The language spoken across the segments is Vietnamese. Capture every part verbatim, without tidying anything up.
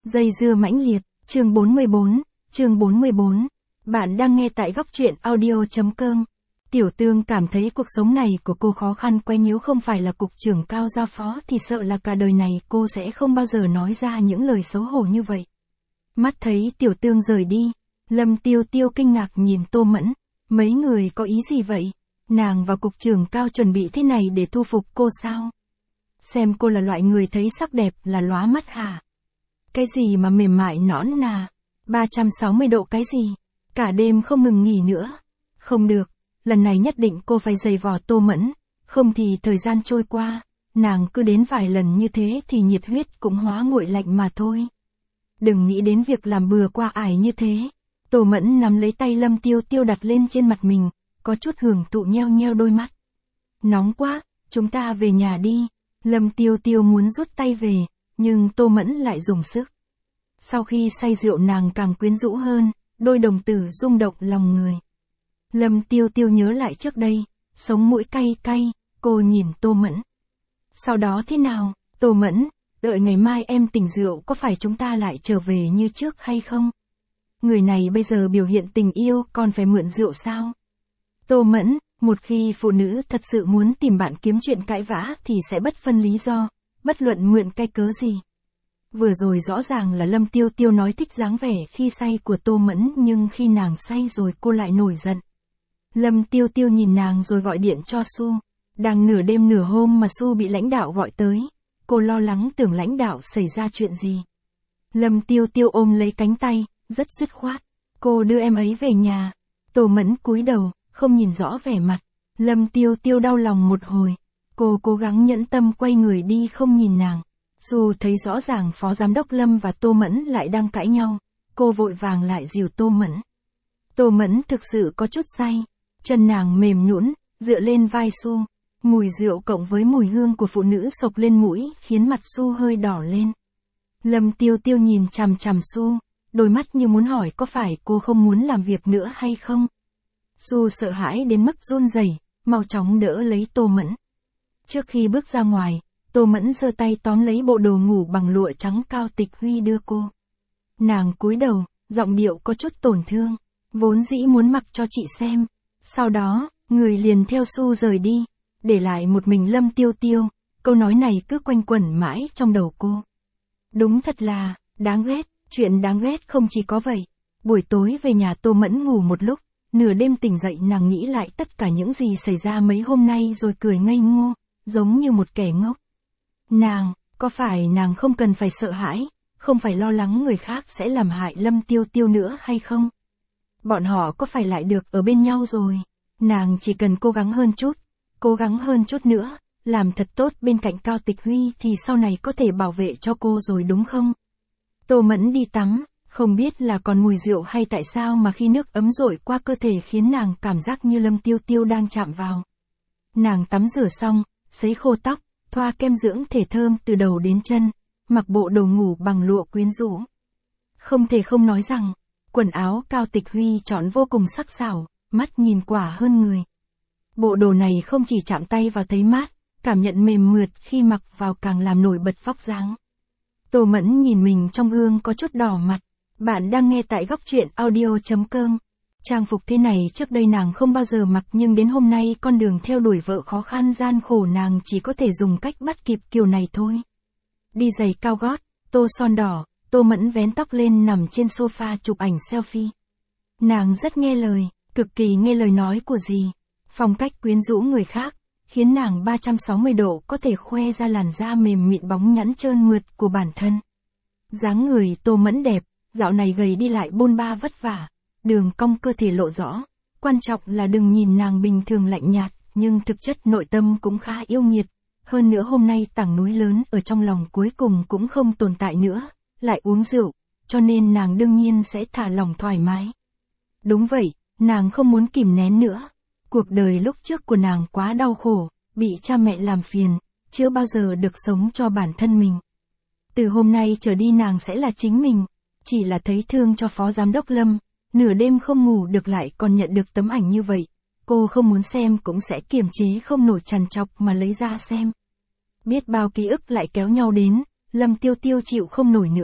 Dây dưa mãnh liệt, chương bốn mươi bốn, chương bốn mươi bốn. Bạn đang nghe tại góc truyện audio chấm com. Tiểu Tương cảm thấy cuộc sống này của cô khó khăn quay, nếu không phải là cục trưởng cao giao phó thì sợ là cả đời này cô sẽ không bao giờ nói ra những lời xấu hổ như vậy. Mắt thấy Tiểu Tương rời đi, Lâm Tiêu Tiêu kinh ngạc nhìn Tô Mẫn, mấy người có ý gì vậy? Nàng và cục trưởng cao chuẩn bị thế này để thu phục cô sao? Xem cô là loại người thấy sắc đẹp là lóa mắt hả? Cái gì mà mềm mại nõn nà, ba trăm sáu mươi độ cái gì? Cả đêm không ngừng nghỉ nữa. Không được, lần này nhất định cô phải giày vò Tô Mẫn, không thì thời gian trôi qua, nàng cứ đến vài lần như thế thì nhiệt huyết cũng hóa nguội lạnh mà thôi. Đừng nghĩ đến việc làm bừa qua ải như thế. Tô Mẫn nắm lấy tay Lâm Tiêu Tiêu đặt lên trên mặt mình, có chút hưởng thụ nheo nheo đôi mắt. Nóng quá, chúng ta về nhà đi. Lâm Tiêu Tiêu muốn rút tay về, nhưng Tô Mẫn lại dùng sức. Sau khi say rượu nàng càng quyến rũ hơn, đôi đồng tử rung động lòng người. Lâm Tiêu Tiêu nhớ lại trước đây, sống mũi cay cay, cô nhìn Tô Mẫn. Sau đó thế nào, Tô Mẫn, đợi ngày mai em tỉnh rượu có phải chúng ta lại trở về như trước hay không? Người này bây giờ biểu hiện tình yêu còn phải mượn rượu sao? Tô Mẫn, một khi phụ nữ thật sự muốn tìm bạn kiếm chuyện cãi vã thì sẽ bất phân lý do, bất luận mượn cái cớ gì. Vừa rồi rõ ràng là Lâm Tiêu Tiêu nói thích dáng vẻ khi say của Tô Mẫn, nhưng khi nàng say rồi cô lại nổi giận. Lâm Tiêu Tiêu nhìn nàng rồi gọi điện cho Su. Đang nửa đêm nửa hôm mà Su bị lãnh đạo gọi tới. Cô lo lắng tưởng lãnh đạo xảy ra chuyện gì. Lâm Tiêu Tiêu ôm lấy cánh tay, rất dứt khoát. Cô đưa em ấy về nhà. Tô Mẫn cúi đầu, không nhìn rõ vẻ mặt. Lâm Tiêu Tiêu đau lòng một hồi. Cô cố gắng nhẫn tâm quay người đi không nhìn nàng. Su thấy rõ ràng phó giám đốc Lâm và Tô Mẫn lại đang cãi nhau. Cô vội vàng lại dìu Tô Mẫn. Tô Mẫn thực sự có chút say. Chân nàng mềm nhũn, dựa lên vai Su. Mùi rượu cộng với mùi hương của phụ nữ xộc lên mũi khiến mặt Su hơi đỏ lên. Lâm Tiêu Tiêu nhìn chằm chằm Su, đôi mắt như muốn hỏi có phải cô không muốn làm việc nữa hay không. Su sợ hãi đến mức run rẩy, mau chóng đỡ lấy Tô Mẫn. Trước khi bước ra ngoài, Tô Mẫn giơ tay tóm lấy bộ đồ ngủ bằng lụa trắng Cao Tịch Huy đưa cô. Nàng cúi đầu, giọng điệu có chút tổn thương, vốn dĩ muốn mặc cho chị xem. Sau đó, người liền theo Su rời đi, để lại một mình Lâm Tiêu Tiêu, câu nói này cứ quanh quẩn mãi trong đầu cô. Đúng thật là, đáng ghét, chuyện đáng ghét không chỉ có vậy. Buổi tối về nhà Tô Mẫn ngủ một lúc, nửa đêm tỉnh dậy nàng nghĩ lại tất cả những gì xảy ra mấy hôm nay rồi cười ngây ngô, giống như một kẻ ngốc. Nàng, có phải nàng không cần phải sợ hãi, không phải lo lắng người khác sẽ làm hại Lâm Tiêu Tiêu nữa hay không? Bọn họ có phải lại được ở bên nhau rồi? Nàng chỉ cần cố gắng hơn chút, cố gắng hơn chút nữa, làm thật tốt bên cạnh Cao Tịch Huy thì sau này có thể bảo vệ cho cô rồi đúng không? Tô Mẫn đi tắm, không biết là còn mùi rượu hay tại sao mà khi nước ấm dội qua cơ thể khiến nàng cảm giác như Lâm Tiêu Tiêu đang chạm vào. Nàng tắm rửa xong, sấy khô tóc, thoa kem dưỡng thể thơm từ đầu đến chân, mặc bộ đồ ngủ bằng lụa quyến rũ. Không thể không nói rằng, quần áo Cao Tịch Huy chọn vô cùng sắc sảo, mắt nhìn quả hơn người. Bộ đồ này không chỉ chạm tay vào thấy mát, cảm nhận mềm mượt khi mặc vào càng làm nổi bật vóc dáng. Tô Mẫn nhìn mình trong gương có chút đỏ mặt. Bạn đang nghe tại góc truyện audio chấm com. Trang phục thế này trước đây nàng không bao giờ mặc, nhưng đến hôm nay con đường theo đuổi vợ khó khăn gian khổ nàng chỉ có thể dùng cách bắt kịp kiểu này thôi. Đi giày cao gót, tô son đỏ, Tô Mẫn vén tóc lên nằm trên sofa chụp ảnh selfie. Nàng rất nghe lời, cực kỳ nghe lời nói của dì. Phong cách quyến rũ người khác, khiến nàng ba trăm sáu mươi độ có thể khoe ra làn da mềm mịn bóng nhẵn trơn mượt của bản thân. Dáng người Tô Mẫn đẹp, dạo này gầy đi lại bôn ba vất vả, đường cong cơ thể lộ rõ. Quan trọng là đừng nhìn nàng bình thường lạnh nhạt, nhưng thực chất nội tâm cũng khá yêu nghiệt. Hơn nữa hôm nay tảng núi lớn ở trong lòng cuối cùng cũng không tồn tại nữa, lại uống rượu, cho nên nàng đương nhiên sẽ thả lỏng thoải mái. Đúng vậy, nàng không muốn kìm nén nữa. Cuộc đời lúc trước của nàng quá đau khổ, bị cha mẹ làm phiền, chưa bao giờ được sống cho bản thân mình. Từ hôm nay trở đi nàng sẽ là chính mình, chỉ là thấy thương cho phó giám đốc Lâm, nửa đêm không ngủ được lại còn nhận được tấm ảnh như vậy. Cô không muốn xem cũng sẽ kiềm chế không nổi trằn trọc mà lấy ra xem. Biết bao ký ức lại kéo nhau đến, Lâm Tiêu Tiêu chịu không nổi nữa,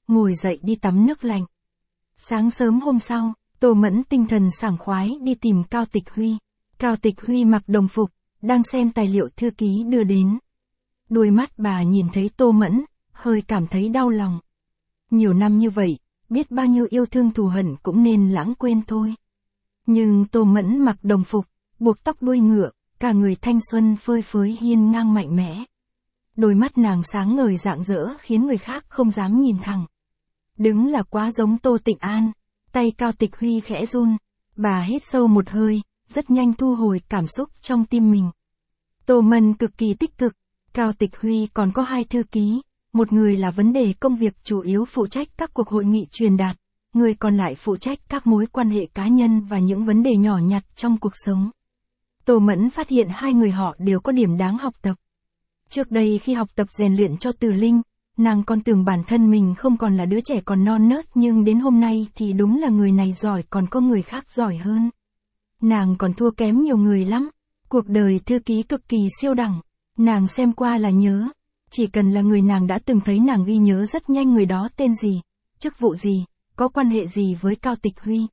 ngồi dậy đi tắm nước lạnh. Sáng sớm hôm sau, Tô Mẫn tinh thần sảng khoái đi tìm Cao Tịch Huy. Cao Tịch Huy mặc đồng phục, đang xem tài liệu thư ký đưa đến. Đôi mắt bà nhìn thấy Tô Mẫn, hơi cảm thấy đau lòng. Nhiều năm như vậy, biết bao nhiêu yêu thương thù hận cũng nên lãng quên thôi. Nhưng Tô Mẫn mặc đồng phục, buộc tóc đuôi ngựa, cả người thanh xuân phơi phới hiên ngang mạnh mẽ. Đôi mắt nàng sáng ngời rạng rỡ khiến người khác không dám nhìn thẳng. Đứng là quá giống Tô Tịnh An, tay Cao Tịch Huy khẽ run, bà hít sâu một hơi, rất nhanh thu hồi cảm xúc trong tim mình. Tô Mẫn cực kỳ tích cực, Cao Tịch Huy còn có hai thư ký, một người là vấn đề công việc chủ yếu phụ trách các cuộc hội nghị truyền đạt, người còn lại phụ trách các mối quan hệ cá nhân và những vấn đề nhỏ nhặt trong cuộc sống. Tô Mẫn phát hiện hai người họ đều có điểm đáng học tập. Trước đây khi học tập rèn luyện cho Từ Linh, nàng còn tưởng bản thân mình không còn là đứa trẻ còn non nớt, nhưng đến hôm nay thì đúng là người này giỏi còn có người khác giỏi hơn. Nàng còn thua kém nhiều người lắm. Cuộc đời thư ký cực kỳ siêu đẳng, nàng xem qua là nhớ. Chỉ cần là người nàng đã từng thấy nàng ghi nhớ rất nhanh người đó tên gì, chức vụ gì, có quan hệ gì với Cao Tịch Huy.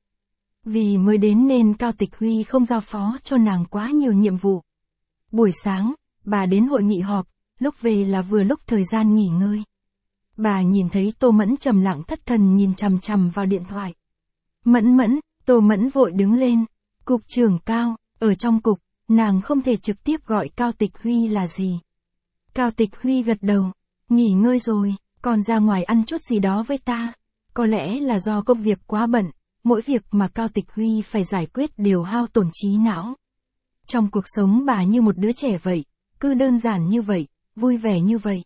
Vì mới đến nên Cao Tịch Huy không giao phó cho nàng quá nhiều nhiệm vụ. Buổi sáng, bà đến hội nghị họp, lúc về là vừa lúc thời gian nghỉ ngơi. Bà nhìn thấy Tô Mẫn trầm lặng thất thần nhìn chằm chằm vào điện thoại. Mẫn Mẫn, Tô Mẫn vội đứng lên. Cục trưởng Cao, ở trong cục, nàng không thể trực tiếp gọi Cao Tịch Huy là gì. Cao Tịch Huy gật đầu, nghỉ ngơi rồi, còn ra ngoài ăn chút gì đó với ta. Có lẽ là do công việc quá bận, mỗi việc mà Cao Tịch Huy phải giải quyết đều hao tổn trí não. Trong cuộc sống bà như một đứa trẻ vậy, cứ đơn giản như vậy, vui vẻ như vậy.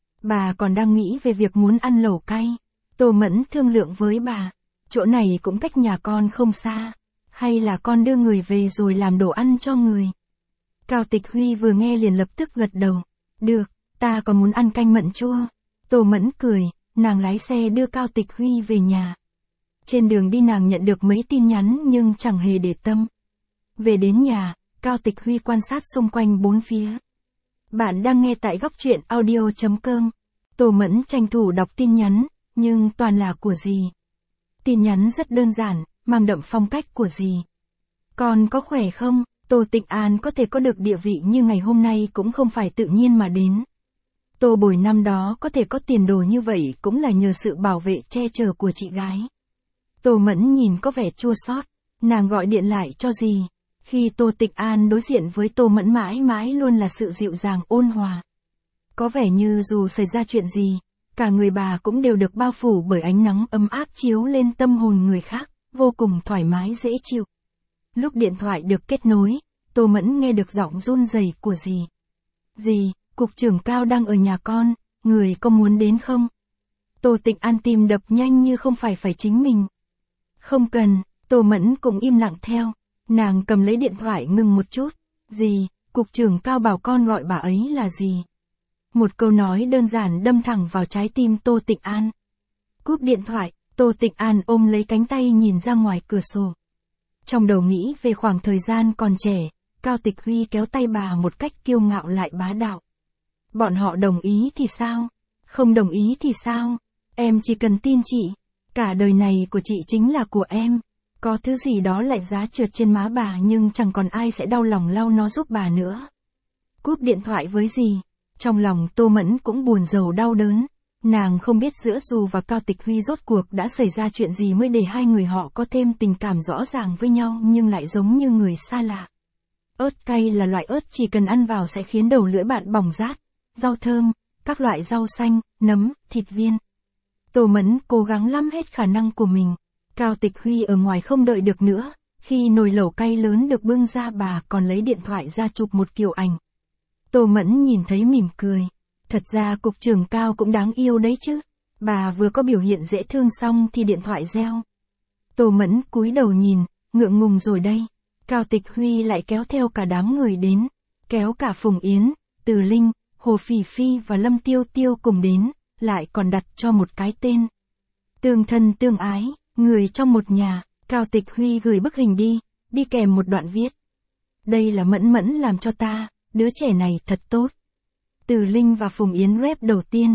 Bà còn đang nghĩ về việc muốn ăn lẩu cay. Tô Mẫn thương lượng với bà, chỗ này cũng cách nhà con không xa. Hay là con đưa người về rồi làm đồ ăn cho người. Cao Tịch Huy vừa nghe liền lập tức gật đầu. Được, ta còn muốn ăn canh mận chua. Tô Mẫn cười, nàng lái xe đưa Cao Tịch Huy về nhà. Trên đường đi nàng nhận được mấy tin nhắn nhưng chẳng hề để tâm. Về đến nhà, Cao Tịch Huy quan sát xung quanh bốn phía. Bạn đang nghe tại góc truyện audio chấm com. Tô Mẫn tranh thủ đọc tin nhắn, nhưng toàn là của dì. Tin nhắn rất đơn giản, mang đậm phong cách của dì. Con có khỏe không? Tô Tịnh An có thể có được địa vị như ngày hôm nay cũng không phải tự nhiên mà đến. Tô Bồi năm đó có thể có tiền đồ như vậy cũng là nhờ sự bảo vệ che chở của chị gái. Tô Mẫn nhìn có vẻ chua xót, nàng gọi điện lại cho dì. Khi Tô Tịnh An đối diện với Tô Mẫn mãi mãi luôn là sự dịu dàng ôn hòa. Có vẻ như dù xảy ra chuyện gì, cả người bà cũng đều được bao phủ bởi ánh nắng ấm áp chiếu lên tâm hồn người khác, vô cùng thoải mái dễ chịu. Lúc điện thoại được kết nối, Tô Mẫn nghe được giọng run rẩy của dì. Dì, cục trưởng Cao đang ở nhà con, người có muốn đến không? Tô Tịnh An tim đập nhanh như không phải phải chính mình. Không cần, Tô Mẫn cũng im lặng theo. Nàng cầm lấy điện thoại ngừng một chút. Dì, cục trưởng Cao bảo con gọi bà ấy là gì? Một câu nói đơn giản đâm thẳng vào trái tim Tô Tịnh An. Cúp điện thoại, Tô Tịnh An ôm lấy cánh tay nhìn ra ngoài cửa sổ. Trong đầu nghĩ về khoảng thời gian còn trẻ, Cao Tịch Huy kéo tay bà một cách kiêu ngạo lại bá đạo. Bọn họ đồng ý thì sao? Không đồng ý thì sao? Em chỉ cần tin chị. Cả đời này của chị chính là của em. Có thứ gì đó lạnh giá trượt trên má bà nhưng chẳng còn ai sẽ đau lòng lau nó giúp bà nữa. Cúp điện thoại với dì. Trong lòng Tô Mẫn cũng buồn rầu đau đớn. Nàng không biết giữa dù và Cao Tịch Huy rốt cuộc đã xảy ra chuyện gì mới để hai người họ có thêm tình cảm rõ ràng với nhau nhưng lại giống như người xa lạ. Ớt cay là loại ớt chỉ cần ăn vào sẽ khiến đầu lưỡi bạn bỏng rát. Rau thơm, các loại rau xanh, nấm, thịt viên. Tô Mẫn cố gắng lắm hết khả năng của mình. Cao Tịch Huy ở ngoài không đợi được nữa. Khi nồi lẩu cay lớn được bưng ra bà còn lấy điện thoại ra chụp một kiểu ảnh. Tô Mẫn nhìn thấy mỉm cười. Thật ra cục trưởng Cao cũng đáng yêu đấy chứ. Bà vừa có biểu hiện dễ thương xong thì điện thoại reo. Tô Mẫn cúi đầu nhìn, ngượng ngùng rồi đây. Cao Tịch Huy lại kéo theo cả đám người đến. Kéo cả Phùng Yến, Từ Linh, Hồ Phỉ Phi và Lâm Tiêu Tiêu cùng đến, lại còn đặt cho một cái tên. Tương thân tương ái, người trong một nhà. Cao Tịch Huy gửi bức hình đi, đi kèm một đoạn viết. Đây là Mẫn Mẫn làm cho ta, đứa trẻ này thật tốt. Từ Linh và Phùng Yến rep đầu tiên,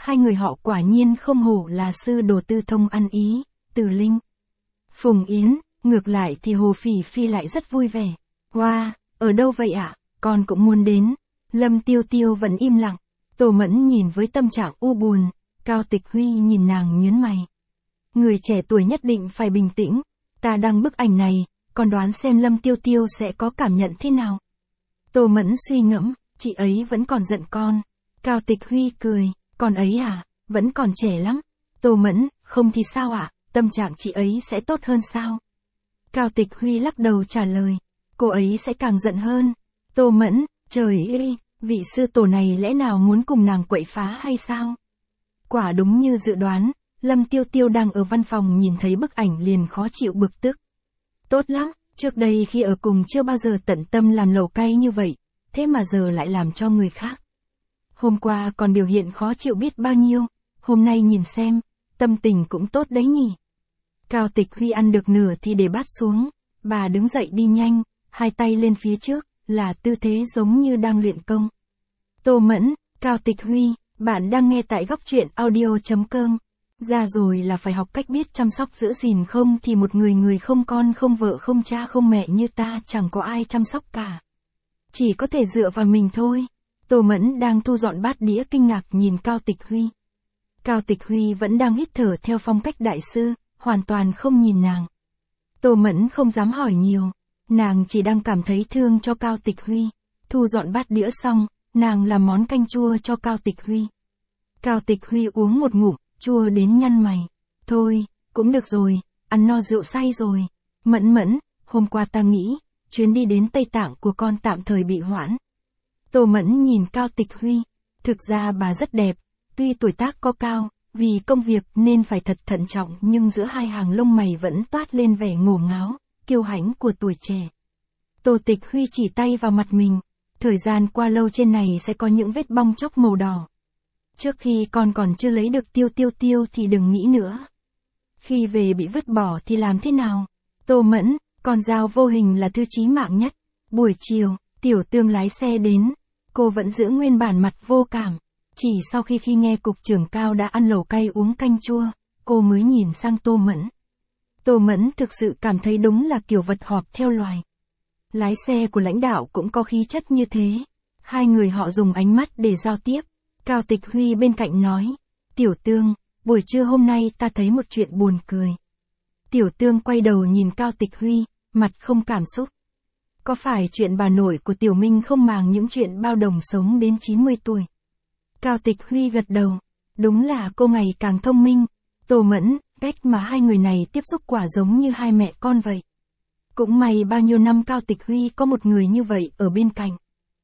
hai người họ quả nhiên không hổ là sư đồ tư thông ăn ý, Từ Linh. Phùng Yến, ngược lại thì Hồ Phỉ Phi lại rất vui vẻ. Wow, ở đâu vậy ạ, con cũng muốn đến. Lâm Tiêu Tiêu vẫn im lặng. Tô Mẫn nhìn với tâm trạng u buồn, Cao Tịch Huy nhìn nàng nhớn mày. Người trẻ tuổi nhất định phải bình tĩnh, ta đăng bức ảnh này, con đoán xem Lâm Tiêu Tiêu sẽ có cảm nhận thế nào. Tô Mẫn suy ngẫm, chị ấy vẫn còn giận con. Cao Tịch Huy cười, con ấy à, vẫn còn trẻ lắm. Tô Mẫn, không thì sao ạ, tâm trạng chị ấy sẽ tốt hơn sao? Cao Tịch Huy lắc đầu trả lời, cô ấy sẽ càng giận hơn. Tô Mẫn, trời ơi, vị sư tổ này lẽ nào muốn cùng nàng quậy phá hay sao? Quả đúng như dự đoán, Lâm Tiêu Tiêu đang ở văn phòng nhìn thấy bức ảnh liền khó chịu bực tức. Tốt lắm, trước đây khi ở cùng chưa bao giờ tận tâm làm lẩu cay như vậy, thế mà giờ lại làm cho người khác. Hôm qua còn biểu hiện khó chịu biết bao nhiêu, hôm nay nhìn xem, tâm tình cũng tốt đấy nhỉ. Cao Tịch Huy ăn được nửa thì để bát xuống, bà đứng dậy đi nhanh, hai tay lên phía trước, là tư thế giống như đang luyện công. Tô Mẫn, Cao Tịch Huy, bạn đang nghe tại góc truyện audio chấm com. Ra rồi là phải học cách biết chăm sóc giữ gìn, không thì một người người không con không vợ không cha không mẹ như ta chẳng có ai chăm sóc cả. Chỉ có thể dựa vào mình thôi. Tô Mẫn đang thu dọn bát đĩa kinh ngạc nhìn Cao Tịch Huy. Cao Tịch Huy vẫn đang hít thở theo phong cách đại sư, hoàn toàn không nhìn nàng. Tô Mẫn không dám hỏi nhiều, nàng chỉ đang cảm thấy thương cho Cao Tịch Huy. Thu dọn bát đĩa xong, nàng làm món canh chua cho Cao Tịch Huy. Cao Tịch Huy uống một ngụm, chua đến nhăn mày. Thôi, cũng được rồi, ăn no rượu say rồi. Mẫn Mẫn, hôm qua ta nghĩ, chuyến đi đến Tây Tạng của con tạm thời bị hoãn. Tô Mẫn nhìn Cao Tịch Huy, thực ra bà rất đẹp, tuy tuổi tác có cao, vì công việc nên phải thật thận trọng nhưng giữa hai hàng lông mày vẫn toát lên vẻ ngổ ngáo, kiêu hãnh của tuổi trẻ. Tô Tịch Huy chỉ tay vào mặt mình, thời gian qua lâu trên này sẽ có những vết bong chóc màu đỏ. Trước khi con còn chưa lấy được Tiêu Tiêu Tiêu thì đừng nghĩ nữa. Khi về bị vứt bỏ thì làm thế nào? Tô Mẫn, con dao vô hình là thứ chí mạng nhất. Buổi chiều, Tiểu Tương lái xe đến, cô vẫn giữ nguyên bản mặt vô cảm. Chỉ sau khi khi nghe cục trưởng Cao đã ăn lẩu cay uống canh chua, cô mới nhìn sang Tô Mẫn. Tô Mẫn thực sự cảm thấy đúng là kiểu vật họp theo loài. Lái xe của lãnh đạo cũng có khí chất như thế. Hai người họ dùng ánh mắt để giao tiếp. Cao Tịch Huy bên cạnh nói, Tiểu Tương, buổi trưa hôm nay ta thấy một chuyện buồn cười. Tiểu Tương quay đầu nhìn Cao Tịch Huy, mặt không cảm xúc. Có phải chuyện bà nội của Tiểu Minh không màng những chuyện bao đồng sống đến chín mươi tuổi? Cao Tịch Huy gật đầu, đúng là cô ngày càng thông minh. Tô Mẫn, cách mà hai người này tiếp xúc quả giống như hai mẹ con vậy. Cũng may bao nhiêu năm Cao Tịch Huy có một người như vậy ở bên cạnh.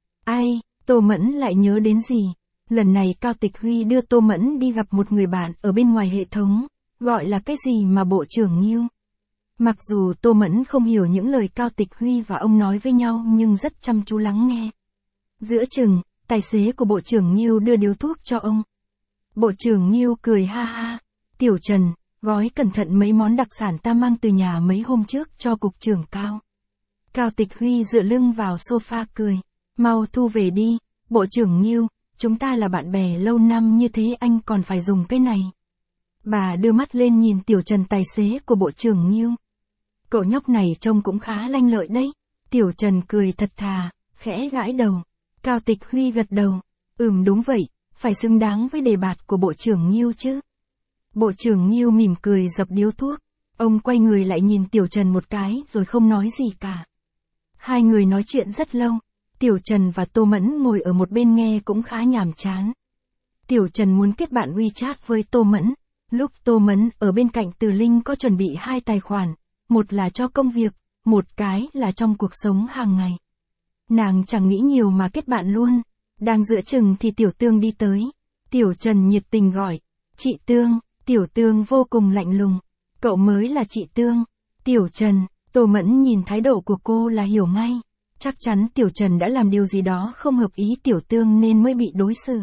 Ai, Tô Mẫn lại nhớ đến gì? Lần này Cao Tịch Huy đưa Tô Mẫn đi gặp một người bạn ở bên ngoài hệ thống, gọi là cái gì mà Bộ trưởng Nghiêu. Mặc dù Tô Mẫn không hiểu những lời Cao Tịch Huy và ông nói với nhau nhưng rất chăm chú lắng nghe. Giữa chừng, tài xế của Bộ trưởng Nghiêu đưa điếu thuốc cho ông. Bộ trưởng Nghiêu cười ha ha, Tiểu Trần, gói cẩn thận mấy món đặc sản ta mang từ nhà mấy hôm trước cho cục trưởng Cao. Cao Tịch Huy dựa lưng vào sofa cười, mau thu về đi, Bộ trưởng Nghiêu. Chúng ta là bạn bè lâu năm như thế anh còn phải dùng cái này. Bà đưa mắt lên nhìn Tiểu Trần tài xế của Bộ trưởng Nghiêu. Cậu nhóc này trông cũng khá lanh lợi đấy. Tiểu Trần cười thật thà, khẽ gãi đầu. Cao Tịch Huy gật đầu. Ừm đúng vậy, phải xứng đáng với đề bạt của Bộ trưởng Nghiêu chứ. Bộ trưởng Nghiêu mỉm cười dập điếu thuốc. Ông quay người lại nhìn Tiểu Trần một cái rồi không nói gì cả. Hai người nói chuyện rất lâu. Tiểu Trần và Tô Mẫn ngồi ở một bên nghe cũng khá nhàm chán. Tiểu Trần muốn kết bạn WeChat với Tô Mẫn. Lúc Tô Mẫn ở bên cạnh Từ Linh có chuẩn bị hai tài khoản, một là cho công việc, một cái là trong cuộc sống hàng ngày. Nàng chẳng nghĩ nhiều mà kết bạn luôn. Đang giữa chừng thì Tiểu Tương đi tới. Tiểu Trần nhiệt tình gọi, chị Tương. Tiểu Tương vô cùng lạnh lùng, cậu mới là chị Tương. Tiểu Trần, Tô Mẫn nhìn thái độ của cô là hiểu ngay. Chắc chắn Tiểu Trần đã làm điều gì đó không hợp ý Tiểu Tương nên mới bị đối xử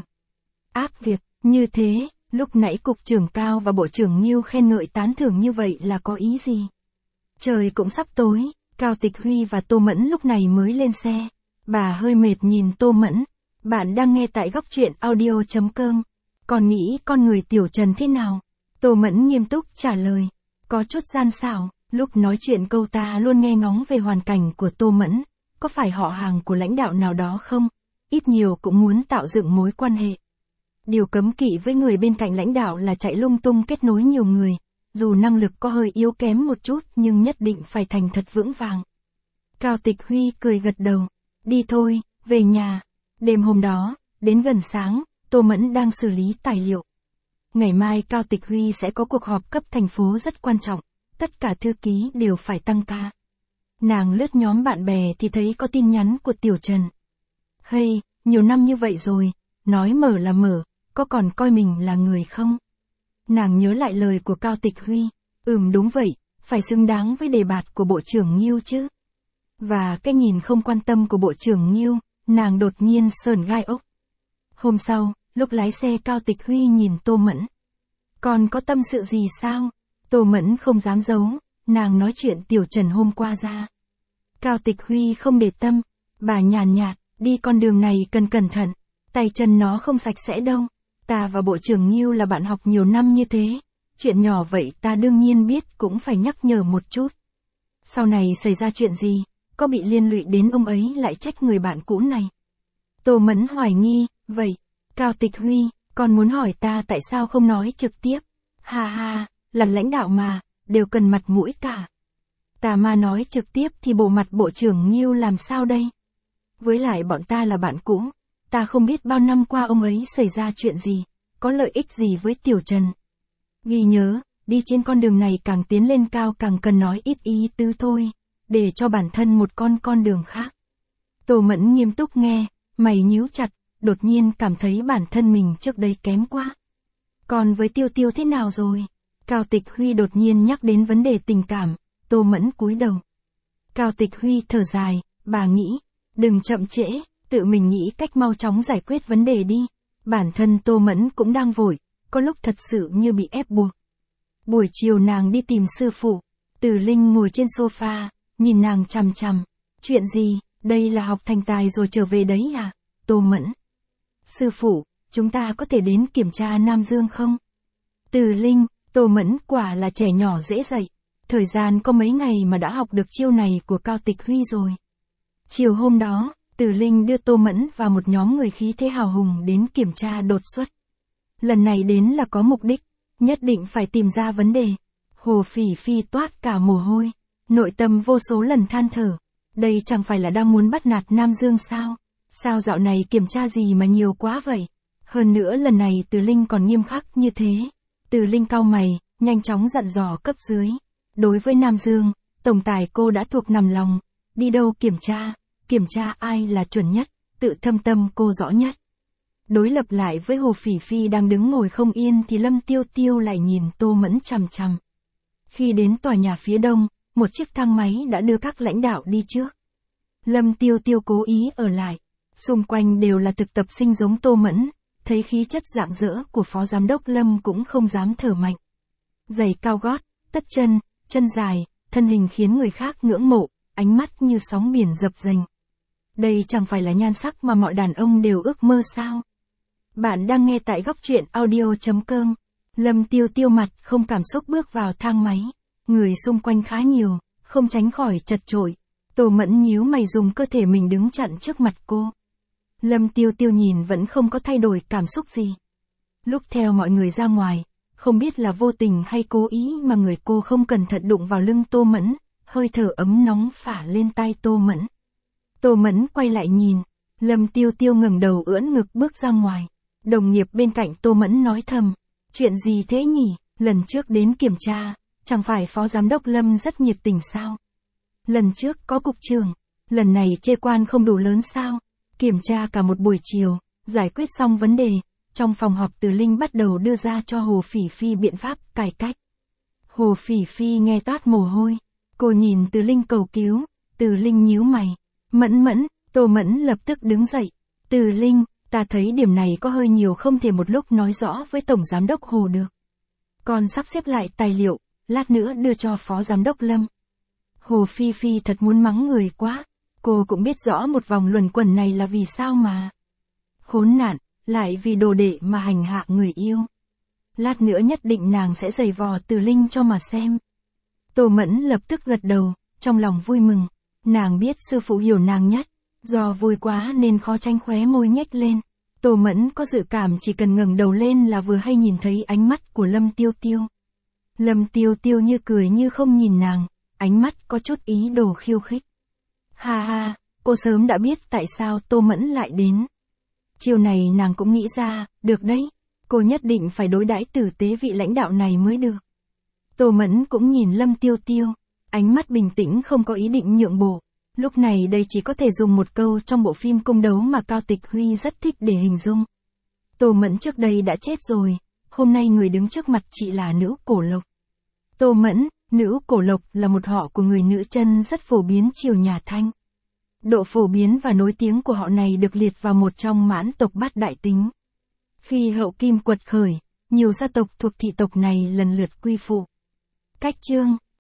ác việc. Như thế, lúc nãy cục trưởng Cao và Bộ trưởng Nghiêu khen ngợi tán thưởng như vậy là có ý gì? Trời cũng sắp tối, Cao Tịch Huy và Tô Mẫn lúc này mới lên xe. Bà hơi mệt nhìn Tô Mẫn. Bạn đang nghe tại góc truyện audio chấm com. Còn nghĩ con người Tiểu Trần thế nào? Tô Mẫn nghiêm túc trả lời. Có chút gian xảo, lúc nói chuyện câu ta luôn nghe ngóng về hoàn cảnh của Tô Mẫn. Có phải họ hàng của lãnh đạo nào đó không? Ít nhiều cũng muốn tạo dựng mối quan hệ. Điều cấm kỵ với người bên cạnh lãnh đạo là chạy lung tung kết nối nhiều người. Dù năng lực có hơi yếu kém một chút nhưng nhất định phải thành thật vững vàng. Cao Tịch Huy cười gật đầu. Đi thôi, về nhà. Đêm hôm đó, đến gần sáng, Tô Mẫn đang xử lý tài liệu. Ngày mai Cao Tịch Huy sẽ có cuộc họp cấp thành phố rất quan trọng. Tất cả thư ký đều phải tăng ca. Nàng lướt nhóm bạn bè thì thấy có tin nhắn của Tiểu Trần. Hey, nhiều năm như vậy rồi, nói mở là mở, có còn coi mình là người không? Nàng nhớ lại lời của Cao Tịch Huy. Ừm đúng vậy, phải xứng đáng với đề bạt của Bộ trưởng Nghiêu chứ. Và cái nhìn không quan tâm của Bộ trưởng Nghiêu, nàng đột nhiên sởn gai ốc. Hôm sau, lúc lái xe Cao Tịch Huy nhìn Tô Mẫn. Còn có tâm sự gì sao? Tô Mẫn không dám giấu, nàng nói chuyện Tiểu Trần hôm qua ra. Cao Tịch Huy không để tâm, bà nhàn nhạt, đi con đường này cần cẩn thận, tay chân nó không sạch sẽ đâu. Ta và Bộ trưởng Nghiêu là bạn học nhiều năm như thế, chuyện nhỏ vậy ta đương nhiên biết cũng phải nhắc nhở một chút. Sau này xảy ra chuyện gì, có bị liên lụy đến ông ấy lại trách người bạn cũ này. Tô Mẫn hoài nghi, vậy, Cao Tịch Huy, con muốn hỏi ta tại sao không nói trực tiếp? Ha ha, là lãnh đạo mà, đều cần mặt mũi cả. Ta mà nói trực tiếp thì bộ mặt Bộ trưởng Nghiêu làm sao đây? Với lại bọn ta là bạn cũ, ta không biết bao năm qua ông ấy xảy ra chuyện gì, có lợi ích gì với Tiểu Trần. Ghi nhớ, đi trên con đường này càng tiến lên cao càng cần nói ít ý tứ thôi, để cho bản thân một con con đường khác. Tô Mẫn nghiêm túc nghe, mày nhíu chặt, đột nhiên cảm thấy bản thân mình trước đây kém quá. Còn với Tiêu Tiêu thế nào rồi? Cao Tịch Huy đột nhiên nhắc đến vấn đề tình cảm, Tô Mẫn cúi đầu. Cao Tịch Huy thở dài, bà nghĩ, đừng chậm trễ, tự mình nghĩ cách mau chóng giải quyết vấn đề đi. Bản thân Tô Mẫn cũng đang vội, có lúc thật sự như bị ép buộc. Buổi chiều nàng đi tìm sư phụ, Từ Linh ngồi trên sofa, nhìn nàng chằm chằm. Chuyện gì, đây là học thành tài rồi trở về đấy à? Tô Mẫn. Sư phụ, chúng ta có thể đến kiểm tra Nam Dương không? Từ Linh, Tô Mẫn quả là trẻ nhỏ dễ dạy. Thời gian có mấy ngày mà đã học được chiêu này của Cao Tịch Huy rồi. Chiều hôm đó, Từ Linh đưa Tô Mẫn và một nhóm người khí thế hào hùng đến kiểm tra đột xuất. Lần này đến là có mục đích, nhất định phải tìm ra vấn đề. Hồ Phỉ Phi toát cả mồ hôi, nội tâm vô số lần than thở. Đây chẳng phải là đang muốn bắt nạt Nam Dương sao? Sao dạo này kiểm tra gì mà nhiều quá vậy? Hơn nữa lần này Từ Linh còn nghiêm khắc như thế. Từ Linh cau mày, nhanh chóng dặn dò cấp dưới. Đối với Nam Dương, tổng tài cô đã thuộc nằm lòng. Đi đâu kiểm tra, kiểm tra ai là chuẩn nhất, tự thâm tâm cô rõ nhất. Đối lập lại với Hồ Phỉ Phi đang đứng ngồi không yên thì Lâm Tiêu Tiêu lại nhìn Tô Mẫn chằm chằm. Khi đến tòa nhà phía đông, một chiếc thang máy đã đưa các lãnh đạo đi trước. Lâm Tiêu Tiêu cố ý ở lại. Xung quanh đều là thực tập sinh giống Tô Mẫn, thấy khí chất rạng rỡ của Phó Giám đốc Lâm cũng không dám thở mạnh. Giày cao gót, tất chân, chân dài, thân hình khiến người khác ngưỡng mộ, ánh mắt như sóng biển dập dềnh. Đây chẳng phải là nhan sắc mà mọi đàn ông đều ước mơ sao? Bạn đang nghe tại góc truyện audio chấm com. Lâm Tiêu Tiêu mặt không cảm xúc bước vào thang máy. Người xung quanh khá nhiều, không tránh khỏi chật chội. Tô Mẫn nhíu mày dùng cơ thể mình đứng chặn trước mặt cô. Lâm Tiêu Tiêu nhìn vẫn không có thay đổi cảm xúc gì. Lúc theo mọi người ra ngoài, không biết là vô tình hay cố ý mà người cô không cẩn thận đụng vào lưng Tô Mẫn, hơi thở ấm nóng phả lên tai Tô Mẫn. Tô Mẫn quay lại nhìn, Lâm Tiêu Tiêu ngẩng đầu ưỡn ngực bước ra ngoài. Đồng nghiệp bên cạnh Tô Mẫn nói thầm, chuyện gì thế nhỉ, lần trước đến kiểm tra, chẳng phải Phó Giám đốc Lâm rất nhiệt tình sao? Lần trước có cục trưởng, lần này chê quan không đủ lớn sao? Kiểm tra cả một buổi chiều, giải quyết xong vấn đề, trong phòng họp Từ Linh bắt đầu đưa ra cho Hồ Phỉ Phi biện pháp cải cách. Hồ Phỉ Phi nghe toát mồ hôi, cô nhìn Từ Linh cầu cứu, Từ Linh nhíu mày, Mẫn Mẫn, Tô Mẫn lập tức đứng dậy, Từ Linh, ta thấy điểm này có hơi nhiều không thể một lúc nói rõ với Tổng Giám đốc Hồ được. Còn sắp xếp lại tài liệu, lát nữa đưa cho Phó Giám đốc Lâm. Hồ Phi Phi thật muốn mắng người quá, cô cũng biết rõ một vòng luẩn quẩn này là vì sao mà. Khốn nạn, lại vì đồ đệ mà hành hạ người yêu. Lát nữa nhất định nàng sẽ giày vò Từ Linh cho mà xem. Tô Mẫn lập tức gật đầu, trong lòng vui mừng. Nàng biết sư phụ hiểu nàng nhất, do vui quá nên khó tránh khóe môi nhếch lên. Tô Mẫn có dự cảm chỉ cần ngẩng đầu lên là vừa hay nhìn thấy ánh mắt của Lâm Tiêu Tiêu. Lâm Tiêu Tiêu như cười như không nhìn nàng, ánh mắt có chút ý đồ khiêu khích. Ha ha, cô sớm đã biết tại sao Tô Mẫn lại đến. Chiều này nàng cũng nghĩ ra, được đấy, cô nhất định phải đối đãi tử tế vị lãnh đạo này mới được. Tô Mẫn cũng nhìn Lâm Tiêu Tiêu, ánh mắt bình tĩnh không có ý định nhượng bộ. Lúc này đây chỉ có thể dùng một câu trong bộ phim cung đấu mà Cao Tịch Huy rất thích để hình dung. Tô Mẫn trước đây đã chết rồi, hôm nay người đứng trước mặt chị là Nữ Cổ Lộc. Tô Mẫn, Nữ Cổ Lộc là một họ của người nữ chân rất phổ biến triều nhà Thanh. Độ phổ biến và nổi tiếng của họ này được liệt vào một trong mãn tộc bát đại tính. Khi hậu kim quật khởi, nhiều gia tộc thuộc thị tộc này lần lượt quy phụ. Cách chương